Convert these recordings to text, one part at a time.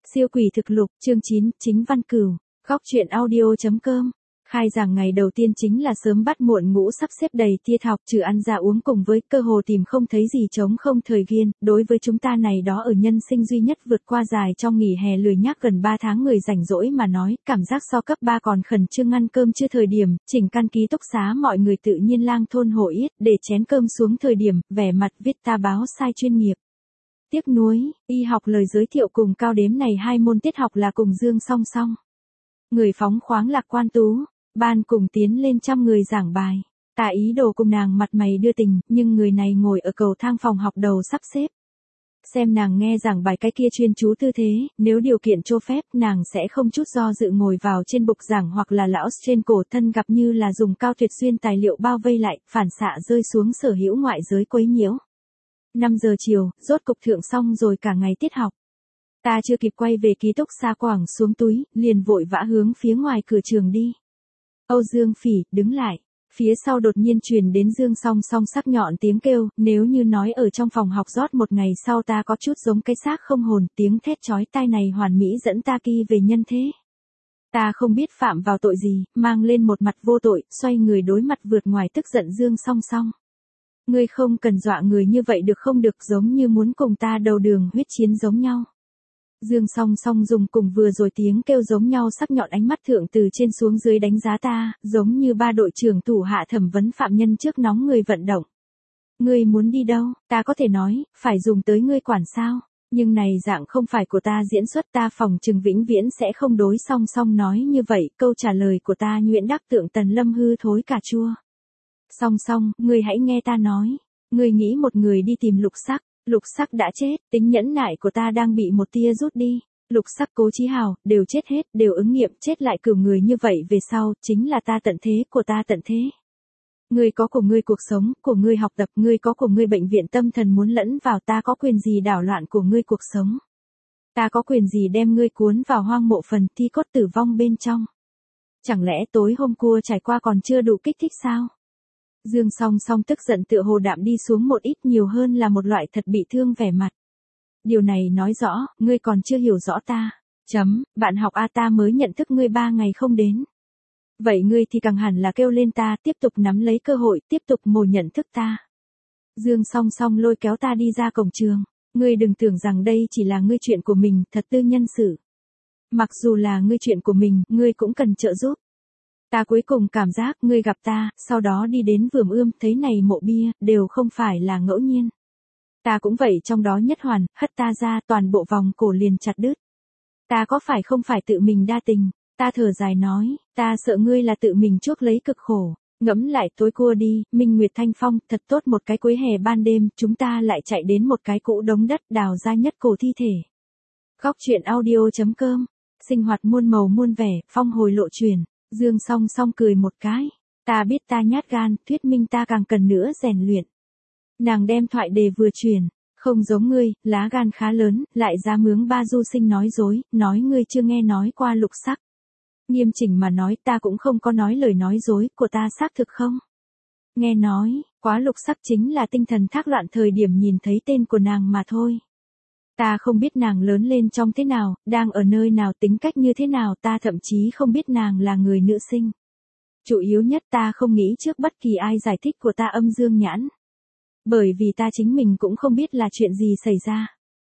Siêu quỷ thực lục, chương 9, chính văn cửu. Góc truyện audio.com. Khai giảng ngày đầu tiên chính là sớm bắt muộn ngũ sắp xếp đầy tiết học, trừ ăn ra uống cùng với cơ hồ tìm không thấy gì trống không thời gian. Đối với chúng ta này đó ở nhân sinh duy nhất vượt qua dài trong nghỉ hè lười nhác gần 3 tháng người rảnh rỗi mà nói, cảm giác so cấp 3 còn khẩn trương ăn cơm chưa thời điểm, chỉnh căn ký túc xá mọi người tự nhiên lang thôn hội yết để chén cơm xuống thời điểm, vẻ mặt viết ta báo sai chuyên nghiệp. Tiếc nuối, y học lời giới thiệu cùng cao đếm này hai môn tiết học là cùng dương song song. Người phóng khoáng lạc quan tú, ban cùng tiến lên trăm người giảng bài. Ta ý đồ cùng nàng mặt mày đưa tình, nhưng người này ngồi ở cầu thang phòng học đầu sắp xếp. Xem nàng nghe giảng bài cái kia chuyên chú tư thế, nếu điều kiện cho phép nàng sẽ không chút do dự ngồi vào trên bục giảng hoặc là lão trên cổ thân gặp như là dùng cao tuyệt xuyên tài liệu bao vây lại, phản xạ rơi xuống sở hữu ngoại giới quấy nhiễu. 5 giờ chiều, rốt cục thượng xong rồi cả ngày tiết học. Ta chưa kịp quay về ký túc xá quẳng xuống túi, liền vội vã hướng phía ngoài cửa trường đi. Âu Dương Phỉ, đứng lại. Phía sau đột nhiên truyền đến Dương Song Song sắc nhọn tiếng kêu, nếu như nói ở trong phòng học rót một ngày sau ta có chút giống cái xác không hồn, tiếng thét chói tai này hoàn mỹ dẫn ta kỳ về nhân thế. Ta không biết phạm vào tội gì, mang lên một mặt vô tội, xoay người đối mặt vượt ngoài tức giận Dương Song Song. Ngươi không cần dọa người như vậy được không, được giống như muốn cùng ta đầu đường huyết chiến giống nhau. Dương Song Song dùng cùng vừa rồi tiếng kêu giống nhau sắc nhọn ánh mắt thượng từ trên xuống dưới đánh giá ta, giống như ba đội trưởng thủ hạ thẩm vấn phạm nhân trước nóng người vận động. Ngươi muốn đi đâu, ta có thể nói, phải dùng tới ngươi quản sao, nhưng này dạng không phải của ta diễn xuất, ta phòng trừng vĩnh viễn sẽ không đối Song Song nói như vậy, câu trả lời của ta nhuyễn đắc tượng Tần Lâm hư thối cà chua. Song Song, ngươi hãy nghe ta nói, ngươi nghĩ một người đi tìm Lục Sắc. Lục Sắc đã chết, tính nhẫn nại của ta đang bị một tia rút đi. Lục Sắc Cố Chí Hào, đều chết hết, đều ứng nghiệm, chết lại cửu người như vậy về sau, chính là ta tận thế, của ta tận thế. Ngươi có của ngươi cuộc sống, của ngươi học tập, ngươi có của ngươi bệnh viện tâm thần muốn lẫn vào, ta có quyền gì đảo loạn của ngươi cuộc sống. Ta có quyền gì đem ngươi cuốn vào hoang mộ phần thi cốt tử vong bên trong. Chẳng lẽ tối hôm cua trải qua còn chưa đủ kích thích sao? Dương Song Song tức giận tựa hồ đạm đi xuống một ít, nhiều hơn là một loại thật bị thương vẻ mặt. Điều này nói rõ, ngươi còn chưa hiểu rõ ta. Bạn học A ta mới nhận thức ngươi 3 ngày không đến. Vậy ngươi thì càng hẳn là kêu lên ta, tiếp tục nắm lấy cơ hội, tiếp tục mổ nhận thức ta. Dương Song Song lôi kéo ta đi ra cổng trường. Ngươi đừng tưởng rằng đây chỉ là ngươi chuyện của mình, thật tư nhân sự. Mặc dù là ngươi chuyện của mình, ngươi cũng cần trợ giúp. Ta cuối cùng cảm giác ngươi gặp ta, sau đó đi đến vườn ươm, thấy này mộ bia, đều không phải là ngẫu nhiên. Ta cũng vậy trong đó nhất hoàn, hất ta ra, toàn bộ vòng cổ liền chặt đứt. Ta có phải không phải tự mình đa tình, ta thở dài nói, ta sợ ngươi là tự mình chuốc lấy cực khổ. Ngẫm lại tối cua đi, Minh Nguyệt Thanh Phong, thật tốt một cái cuối hè ban đêm, chúng ta lại chạy đến một cái cũ đống đất đào ra nhất cổ thi thể. Góc truyện audio.com, sinh hoạt muôn màu muôn vẻ, phong hồi lộ truyền. Dương Song Song cười một cái. Ta biết ta nhát gan, thuyết minh ta càng cần nữa rèn luyện. Nàng đem thoại đề vừa truyền. Không giống ngươi, lá gan khá lớn, lại ra mướng ba du sinh nói dối, nói ngươi chưa nghe nói qua Lục Sắc. Nghiêm chỉnh mà nói ta cũng không có nói lời nói dối, của ta xác thực không? Nghe nói, quá Lục Sắc chính là tinh thần thác loạn thời điểm nhìn thấy tên của nàng mà thôi. Ta không biết nàng lớn lên trong thế nào, đang ở nơi nào, tính cách như thế nào, ta thậm chí không biết nàng là người nữ sinh. Chủ yếu nhất ta không nghĩ trước bất kỳ ai giải thích của ta âm dương nhãn. Bởi vì ta chính mình cũng không biết là chuyện gì xảy ra.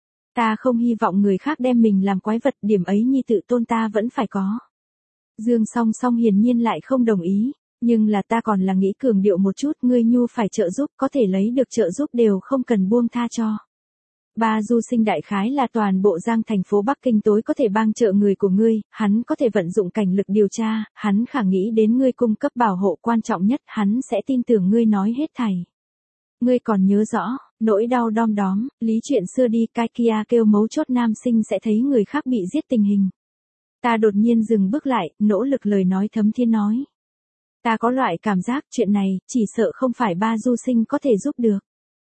Ta không hy vọng người khác đem mình làm quái vật, điểm ấy nhi tự tôn ta vẫn phải có. Dương Song Song hiển nhiên lại không đồng ý, nhưng là ta còn là nghĩ cường điệu một chút, ngươi nhu phải trợ giúp, có thể lấy được trợ giúp đều không cần buông tha cho. Ba du sinh đại khái là toàn bộ Giang thành phố Bắc Kinh tối có thể bang trợ người của ngươi, hắn có thể vận dụng cảnh lực điều tra, hắn khả nghĩ đến ngươi cung cấp bảo hộ quan trọng nhất, hắn sẽ tin tưởng ngươi nói hết thảy. Ngươi còn nhớ rõ, nỗi đau đom đóm, lý chuyện xưa đi, cái kia kêu mấu chốt nam sinh sẽ thấy người khác bị giết tình hình. Ta đột nhiên dừng bước lại, nỗ lực lời nói thấm thiên nói. Ta có loại cảm giác chuyện này, chỉ sợ không phải ba du sinh có thể giúp được.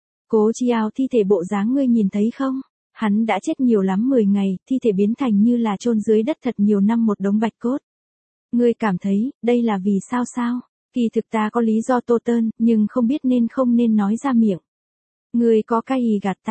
Cố Chiao thi thể bộ dáng ngươi nhìn thấy không? Hắn đã chết nhiều lắm 10 ngày, thi thể biến thành như là chôn dưới đất thật nhiều năm một đống bạch cốt. Ngươi cảm thấy, đây là vì sao sao? Kỳ thực ta có lý do tô tơn, nhưng không biết nên không nên nói ra miệng. Ngươi có cái gì gạt ta?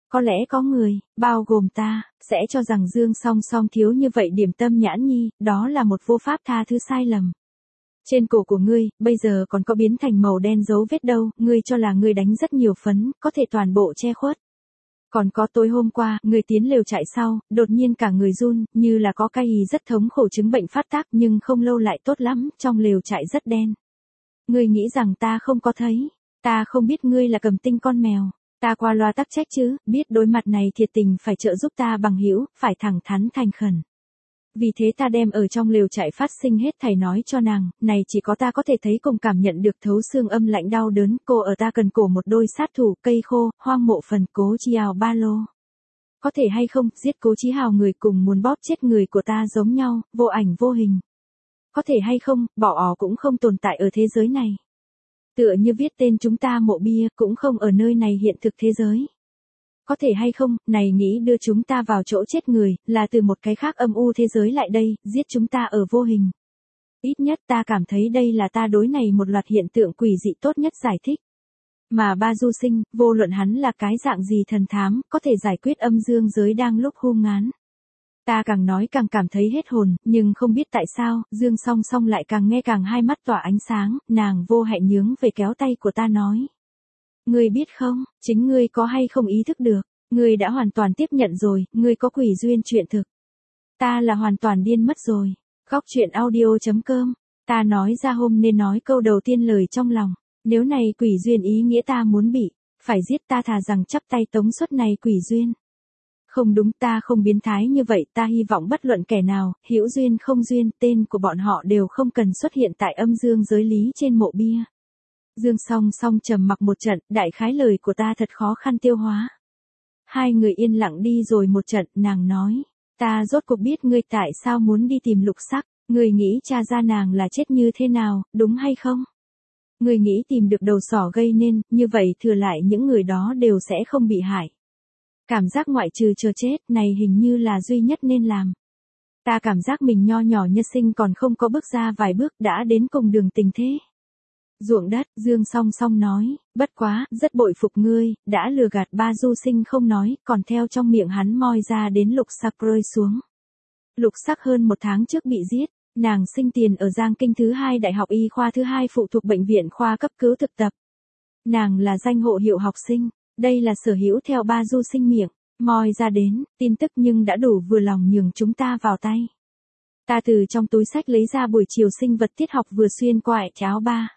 Có lẽ có người, bao gồm ta, sẽ cho rằng Dương Song Song thiếu như vậy điểm tâm nhãn nhi, đó là một vô pháp tha thứ sai lầm. Trên cổ của ngươi, bây giờ còn có biến thành màu đen dấu vết đâu, ngươi cho là ngươi đánh rất nhiều phấn, có thể toàn bộ che khuất. Còn có tối hôm qua, ngươi tiến lều trại sau, đột nhiên cả người run, như là có cái gì rất thống khổ chứng bệnh phát tác nhưng không lâu lại tốt lắm, trong lều trại rất đen. Ngươi nghĩ rằng ta không có thấy, ta không biết ngươi là Cầm Tinh con mèo. Ta qua loa tắc trách chứ, biết đối mặt này thiệt tình phải trợ giúp ta bằng hữu, phải thẳng thắn thành khẩn. Vì thế ta đem ở trong lều trại phát sinh hết thảy nói cho nàng, này chỉ có ta có thể thấy cùng cảm nhận được thấu xương âm lạnh đau đớn, cô ở ta cần cổ một đôi sát thủ, cây khô, hoang mộ phần Cố Chí Hào ba lô. Có thể hay không, giết Cố Chí Hào người cùng muốn bóp chết người của ta giống nhau, vô ảnh vô hình. Có thể hay không, bỏ ỏ cũng không tồn tại ở thế giới này. Tựa như viết tên chúng ta mộ bia cũng không ở nơi này hiện thực thế giới. Có thể hay không, này nghĩ đưa chúng ta vào chỗ chết người, là từ một cái khác âm u thế giới lại đây, giết chúng ta ở vô hình. Ít nhất ta cảm thấy đây là ta đối này một loạt hiện tượng quỷ dị tốt nhất giải thích. Mà Ba Du Sinh, vô luận hắn là cái dạng gì thần thám, có thể giải quyết âm dương giới đang lúc hung ngán. Ta càng nói càng cảm thấy hết hồn, nhưng không biết tại sao, Dương Song Song lại càng nghe càng hai mắt tỏa ánh sáng, nàng vô hạnh nhướng về kéo tay của ta nói. Ngươi biết không, chính ngươi có hay không ý thức được, ngươi đã hoàn toàn tiếp nhận rồi, ngươi có quỷ duyên chuyện thực. Ta là hoàn toàn điên mất rồi. Góc chuyện audio.com, ta nói ra hôm nên nói câu đầu tiên lời trong lòng, nếu này quỷ duyên ý nghĩa ta muốn bị, phải giết ta thà rằng chắp tay tống xuất này quỷ duyên. Không đúng, ta không biến thái như vậy, ta hy vọng bất luận kẻ nào, hữu duyên không duyên, tên của bọn họ đều không cần xuất hiện tại âm dương giới lý trên mộ bia. Dương Song Song trầm mặc một trận, đại khái lời của ta thật khó khăn tiêu hóa. Hai người yên lặng đi rồi một trận, nàng nói, ta rốt cuộc biết ngươi tại sao muốn đi tìm Lục Sắc, ngươi nghĩ cha ra nàng là chết như thế nào, đúng hay không? Ngươi nghĩ tìm được đầu sỏ gây nên, như vậy thừa lại những người đó đều sẽ không bị hại. Cảm giác ngoại trừ chờ chết này hình như là duy nhất nên làm. Ta cảm giác mình nho nhỏ nhân sinh còn không có bước ra vài bước đã đến cùng đường tình thế. Ruộng đất, Dương Song Song nói, bất quá, rất bội phục ngươi, đã lừa gạt Ba Du Sinh không nói, còn theo trong miệng hắn moi ra đến Lục Sắc rơi xuống. Lục Sắc hơn một tháng trước bị giết, nàng sinh tiền ở Giang Kinh thứ 2 Đại học Y khoa thứ 2 phụ thuộc bệnh viện khoa cấp cứu thực tập. Nàng là danh hộ hiệu học sinh, đây là sở hữu theo Ba Du Sinh miệng, moi ra đến, tin tức nhưng đã đủ vừa lòng nhường chúng ta vào tay. Ta từ trong túi sách lấy ra buổi chiều sinh vật tiết học vừa xuyên qua áo ba.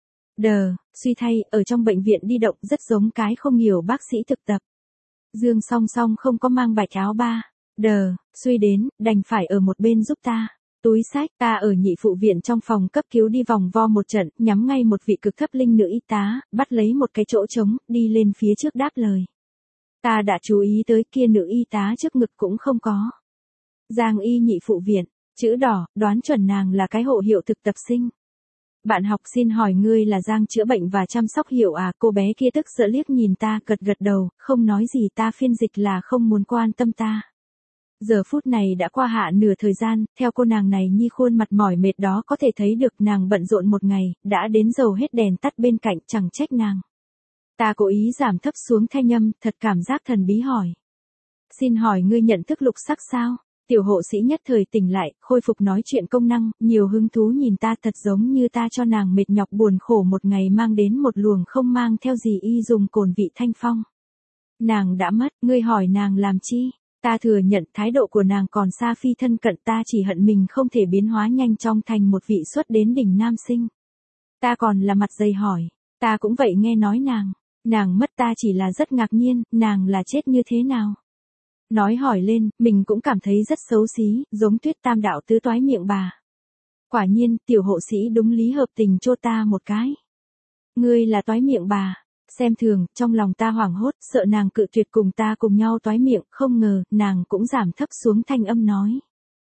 Suy thay, ở trong bệnh viện đi động rất giống cái không hiểu bác sĩ thực tập. Dương Song Song không có mang bạch áo ba. Suy đến, đành phải ở một bên giúp ta. Túi sách, ta ở nhị phụ viện trong phòng cấp cứu đi vòng vo một trận, nhắm ngay một vị cực thấp linh nữ y tá, bắt lấy một cái chỗ trống, đi lên phía trước đáp lời. Ta đã chú ý tới kia nữ y tá trước ngực cũng không có. Giang y nhị phụ viện, chữ đỏ, đoán chuẩn nàng là cái hộ hiệu thực tập sinh. Bạn học xin hỏi ngươi là Giang chữa bệnh và chăm sóc hiệu à, cô bé kia tức giận liếc nhìn ta gật gật đầu, không nói gì, ta phiên dịch là không muốn quan tâm ta. Giờ phút này đã qua hạ nửa thời gian, theo cô nàng này nhi khuôn mặt mỏi mệt đó có thể thấy được nàng bận rộn một ngày, đã đến dầu hết đèn tắt bên cạnh, chẳng trách nàng. Ta cố ý giảm thấp xuống thanh âm, thật cảm giác thần bí hỏi. Xin hỏi ngươi nhận thức Lục Sắc sao? Tiểu hộ sĩ nhất thời tỉnh lại, khôi phục nói chuyện công năng, nhiều hứng thú nhìn ta thật giống như ta cho nàng mệt nhọc buồn khổ một ngày mang đến một luồng không mang theo gì y dùng cồn vị thanh phong. Nàng đã mất, ngươi hỏi nàng làm chi? Ta thừa nhận thái độ của nàng còn xa phi thân cận, ta chỉ hận mình không thể biến hóa nhanh chóng thành một vị xuất đến đỉnh nam sinh. Ta còn là mặt dày hỏi, ta cũng vậy nghe nói nàng mất, ta chỉ là rất ngạc nhiên, nàng là chết như thế nào? Nói hỏi lên, mình cũng cảm thấy rất xấu xí, giống Tuyết Tam đạo tứ toái miệng bà. Quả nhiên, tiểu hộ sĩ đúng lý hợp tình chô ta một cái. Ngươi là toái miệng bà. Xem thường, trong lòng ta hoảng hốt, sợ nàng cự tuyệt cùng ta cùng nhau toái miệng, không ngờ, nàng cũng giảm thấp xuống thanh âm nói.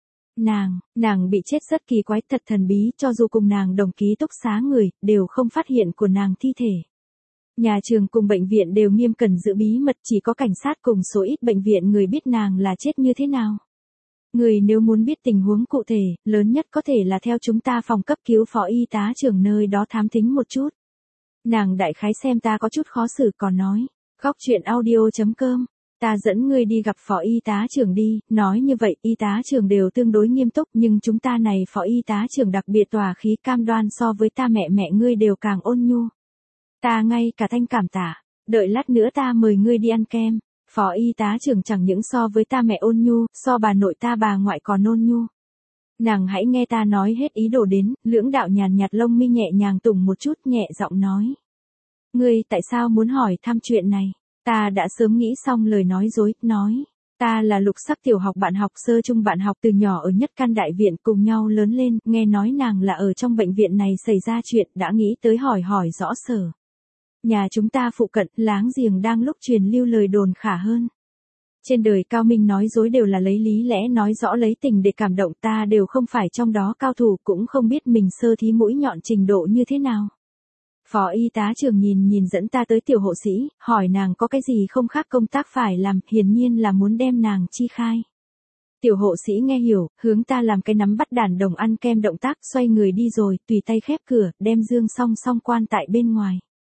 Nàng bị chết rất kỳ quái, thật thần bí, cho dù cùng nàng đồng ký túc xá người, đều không phát hiện của nàng thi thể. Nhà trường cùng bệnh viện đều nghiêm cẩn giữ bí mật, chỉ có cảnh sát cùng số ít bệnh viện người biết nàng là chết như thế nào. Người nếu muốn biết tình huống cụ thể, lớn nhất có thể là theo chúng ta phòng cấp cứu phó y tá trưởng nơi đó thám thính một chút. Nàng đại khái xem ta có chút khó xử còn nói, góc chuyện audio.com, ta dẫn ngươi đi gặp phó y tá trưởng đi, nói như vậy y tá trưởng đều tương đối nghiêm túc nhưng chúng ta này phó y tá trưởng đặc biệt tỏa khí cam đoan so với ta mẹ ngươi đều càng ôn nhu. Ta ngay cả thanh cảm tạ, đợi lát nữa ta mời ngươi đi ăn kem. Phó y tá trưởng chẳng những so với ta mẹ ôn nhu, so bà nội ta bà ngoại còn ôn nhu. Nàng hãy nghe ta nói hết ý đồ đến, lưỡng đạo nhàn nhạt lông mi nhẹ nhàng tùng một chút nhẹ giọng nói. Ngươi tại sao muốn hỏi thăm chuyện này? Ta đã sớm nghĩ xong lời nói dối, nói. Ta là Lục Sắc tiểu học bạn học sơ trung bạn học từ nhỏ ở nhất căn đại viện cùng nhau lớn lên, nghe nói nàng là ở trong bệnh viện này xảy ra chuyện đã nghĩ tới hỏi rõ sở. Nhà chúng ta phụ cận, láng giềng đang lúc truyền lưu lời đồn khả hơn. Trên đời cao minh nói dối đều là lấy lý lẽ nói rõ lấy tình để cảm động, ta đều không phải trong đó cao thủ cũng không biết mình sơ thí mũi nhọn trình độ như thế nào. Phó y tá trưởng nhìn dẫn ta tới tiểu hộ sĩ, hỏi nàng có cái gì không khác công tác phải làm, hiển nhiên là muốn đem nàng chi khai. Tiểu hộ sĩ nghe hiểu, hướng ta làm cái nắm bắt đàn đồng ăn kem động tác, xoay người đi rồi, tùy tay khép cửa, đem dương song quan tại bên ngoài.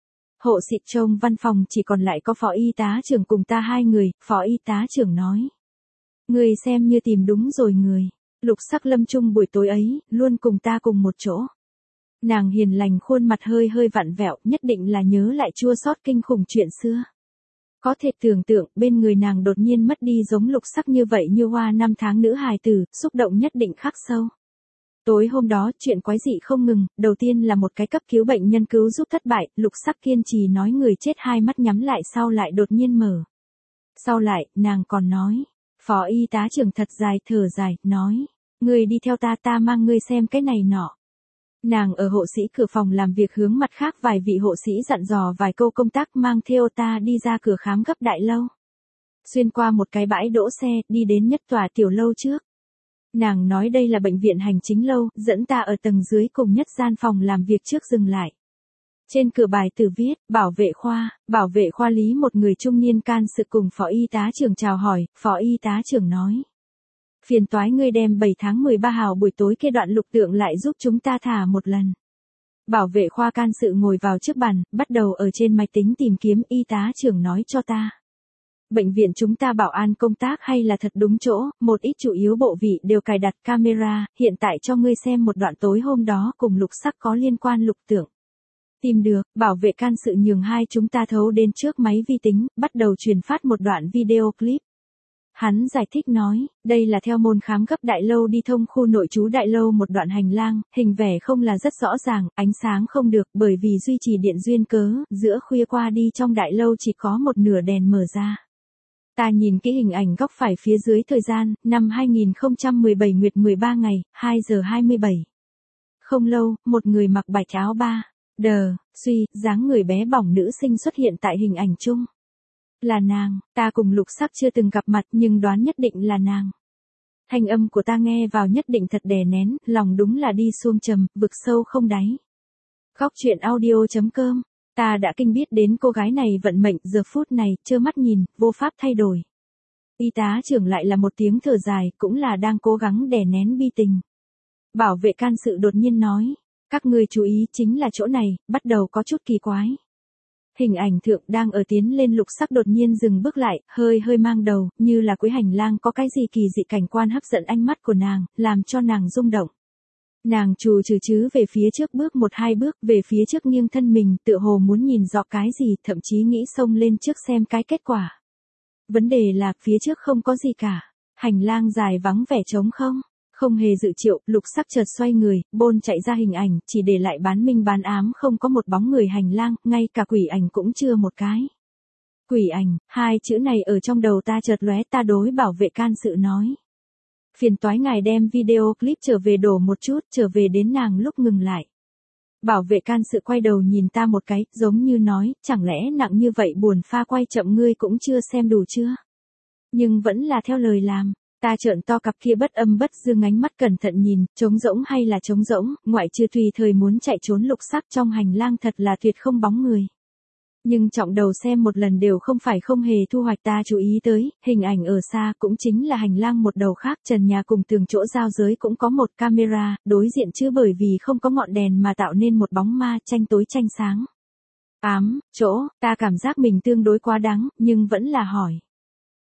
Hộ sĩ trông văn phòng chỉ còn lại có phó y tá trưởng cùng ta hai người, phó y tá trưởng nói. Người xem như tìm đúng rồi người. Lục Sắc lâm chung buổi tối ấy, luôn cùng ta cùng một chỗ. Nàng hiền lành khuôn mặt hơi vặn vẹo, nhất định là nhớ lại chua xót kinh khủng chuyện xưa. Có thể tưởng tượng, bên người nàng đột nhiên mất đi giống Lục Sắc như vậy như hoa 5 tháng nữ hài tử, xúc động nhất định khắc sâu. Tối hôm đó, chuyện quái dị không ngừng, đầu tiên là một cái cấp cứu bệnh nhân cứu giúp thất bại, Lục Sắc kiên trì nói người chết hai mắt nhắm lại sau lại đột nhiên mở. Sau lại, nàng còn nói, phó y tá trưởng thật dài thở dài, nói, người đi theo ta mang ngươi xem cái này nọ. Nàng ở hộ sĩ cửa phòng làm việc hướng mặt khác vài vị hộ sĩ dặn dò vài câu công tác mang theo ta đi ra cửa khám gấp đại lâu. Xuyên qua một cái bãi đỗ xe, đi đến nhất tòa tiểu lâu trước. Nàng nói đây là bệnh viện hành chính lâu, dẫn ta ở tầng dưới cùng nhất gian phòng làm việc trước dừng lại. Trên cửa bài tử viết, bảo vệ khoa lý một người trung niên can sự cùng phó y tá trưởng chào hỏi, phó y tá trưởng nói. Phiền toái ngươi đem 7 tháng 13 hào buổi tối kia đoạn lục tượng lại giúp chúng ta thả một lần. Bảo vệ khoa can sự ngồi vào trước bàn, bắt đầu ở trên máy tính tìm kiếm, y tá trưởng nói cho ta. Bệnh viện chúng ta bảo an công tác hay là thật đúng chỗ, một ít chủ yếu bộ vị đều cài đặt camera, hiện tại cho ngươi xem một đoạn tối hôm đó cùng Lục Sắc có liên quan lục tượng. Tìm được, bảo vệ can sự nhường hai chúng ta thấu đến trước máy vi tính, bắt đầu truyền phát một đoạn video clip. Hắn giải thích nói, đây là theo môn khám gấp đại lâu đi thông khu nội trú đại lâu một đoạn hành lang, hình vẽ không là rất rõ ràng, ánh sáng không được bởi vì duy trì điện duyên cớ, giữa khuya qua đi trong đại lâu chỉ có một nửa đèn mở ra. Ta nhìn kỹ hình ảnh góc phải phía dưới thời gian, năm 2017 nguyệt 13 ngày, 2 giờ 27. Không lâu, một người mặc bạch áo dáng người bé bỏng nữ sinh xuất hiện tại hình ảnh chung. Là nàng, ta cùng Lục Sắc chưa từng gặp mặt nhưng đoán nhất định là nàng. Thanh âm của ta nghe vào nhất định thật đè nén, lòng đúng là đi xuông trầm, vực sâu không đáy. Góc chuyện audio.com, ta đã kinh biết đến cô gái này vận mệnh giờ phút này, trơ mắt nhìn, vô pháp thay đổi. Y tá trưởng lại là một tiếng thở dài, cũng là đang cố gắng đè nén bi tình. Bảo vệ can sự đột nhiên nói, các ngươi chú ý chính là chỗ này, bắt đầu có chút kỳ quái. Hình ảnh thượng đang ở tiến lên Lục Sắc đột nhiên dừng bước lại, hơi mang đầu, như là cuối hành lang có cái gì kỳ dị cảnh quan hấp dẫn ánh mắt của nàng, làm cho nàng rung động. Nàng trù trừ về phía trước bước 1-2 bước, về phía trước nghiêng thân mình, tựa hồ muốn nhìn rõ cái gì, thậm chí nghĩ xông lên trước xem cái kết quả. Vấn đề là, phía trước không có gì cả. Hành lang dài vắng vẻ trống không. Không hề dự triệu, Lục Sắc chợt xoay người, bôn chạy ra hình ảnh, chỉ để lại bán minh bán ám không có một bóng người hành lang, ngay cả quỷ ảnh cũng chưa một cái. Quỷ ảnh, hai chữ này ở trong đầu ta chợt lóe, ta đối bảo vệ can sự nói. Phiền toái ngài đem video clip trở về đổ một chút, trở về đến nàng lúc ngừng lại. Bảo vệ can sự quay đầu nhìn ta một cái, giống như nói, chẳng lẽ nặng như vậy buồn pha quay chậm ngươi cũng chưa xem đủ chưa? Nhưng vẫn là theo lời làm. Ta trợn to cặp kia bất âm bất dương ánh mắt cẩn thận nhìn, trống rỗng hay là trống rỗng, ngoại trừ tùy thời muốn chạy trốn Lục Sắc trong hành lang thật là tuyệt không bóng người. Nhưng trọng đầu xem một lần đều không phải không hề thu hoạch, ta chú ý tới, hình ảnh ở xa cũng chính là hành lang một đầu khác, trần nhà cùng tường chỗ giao giới cũng có một camera, đối diện chứ bởi vì không có ngọn đèn mà tạo nên một bóng ma, tranh tối tranh sáng. Chỗ, ta cảm giác mình tương đối quá đáng, nhưng vẫn là hỏi.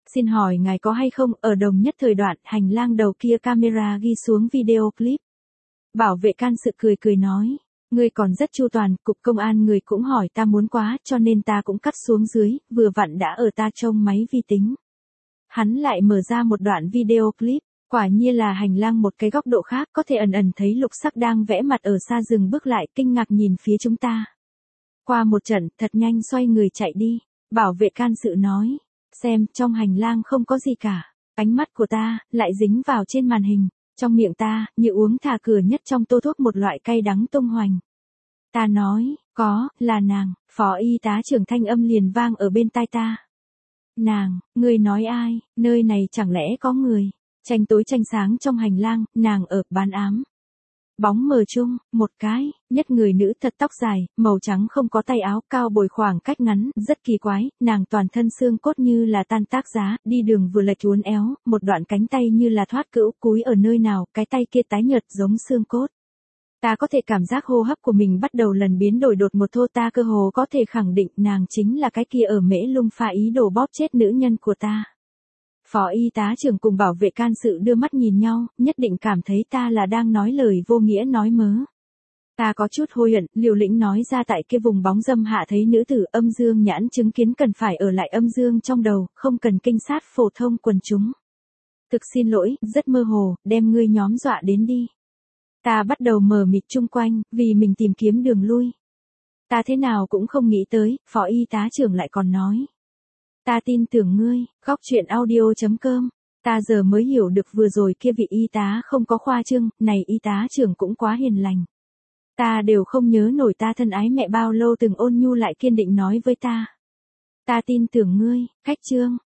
Xin hỏi ngài có hay không, ở đồng nhất thời đoạn, hành lang đầu kia camera ghi xuống video clip. Bảo vệ can sự cười cười nói. Ngươi còn rất chu toàn, cục công an người cũng hỏi ta muốn quá, cho nên ta cũng cắt xuống dưới, vừa vặn đã ở ta trông máy vi tính. Hắn lại mở ra một đoạn video clip, quả nhiên là hành lang một cái góc độ khác, có thể ẩn ẩn thấy Lục Sắc đang vẽ mặt ở xa dừng bước lại, kinh ngạc nhìn phía chúng ta. Qua một trận, thật nhanh xoay người chạy đi. Bảo vệ can sự nói, xem, trong hành lang không có gì cả. Ánh mắt của ta, lại dính vào trên màn hình. Trong miệng ta, như uống thả cửa nhất trong tô thuốc một loại cay đắng tung hoành. Ta nói, có, là nàng, phó y tá trưởng thanh âm liền vang ở bên tai ta. Nàng, ngươi nói ai, nơi này chẳng lẽ có người. Tranh tối tranh sáng trong hành lang, nàng ở, bán ám. Bóng mờ chung, một cái, nhất người nữ thật tóc dài, màu trắng không có tay áo, cao bồi khoảng cách ngắn, rất kỳ quái, nàng toàn thân xương cốt như là tan tác giá, đi đường vừa lệch uốn éo, một đoạn cánh tay như là thoát cữu, cúi ở nơi nào, cái tay kia tái nhợt giống xương cốt. Ta có thể cảm giác hô hấp của mình bắt đầu lần biến đổi đột một thô, ta cơ hồ có thể khẳng định nàng chính là cái kia ở Mễ Lung pha ý đồ bóp chết nữ nhân của ta. Phó y tá trưởng cùng bảo vệ can sự đưa mắt nhìn nhau, nhất định cảm thấy ta là đang nói lời vô nghĩa nói mớ. Ta có chút hối hận, liều lĩnh nói ra tại kia vùng bóng dâm hạ thấy nữ tử âm dương nhãn chứng kiến cần phải ở lại âm dương trong đầu, không cần kinh sát phổ thông quần chúng. Thực xin lỗi, rất mơ hồ, đem ngươi nhóm dọa đến đi. Ta bắt đầu mờ mịt chung quanh, vì mình tìm kiếm đường lui. Ta thế nào cũng không nghĩ tới, phó y tá trưởng lại còn nói. Ta tin tưởng ngươi, khóc chuyện audio.com. Ta giờ mới hiểu được vừa rồi kia vị y tá không có khoa trương, này y tá trưởng cũng quá hiền lành. Ta đều không nhớ nổi ta thân ái mẹ bao lâu từng ôn nhu lại kiên định nói với ta. Ta tin tưởng ngươi, khách trương.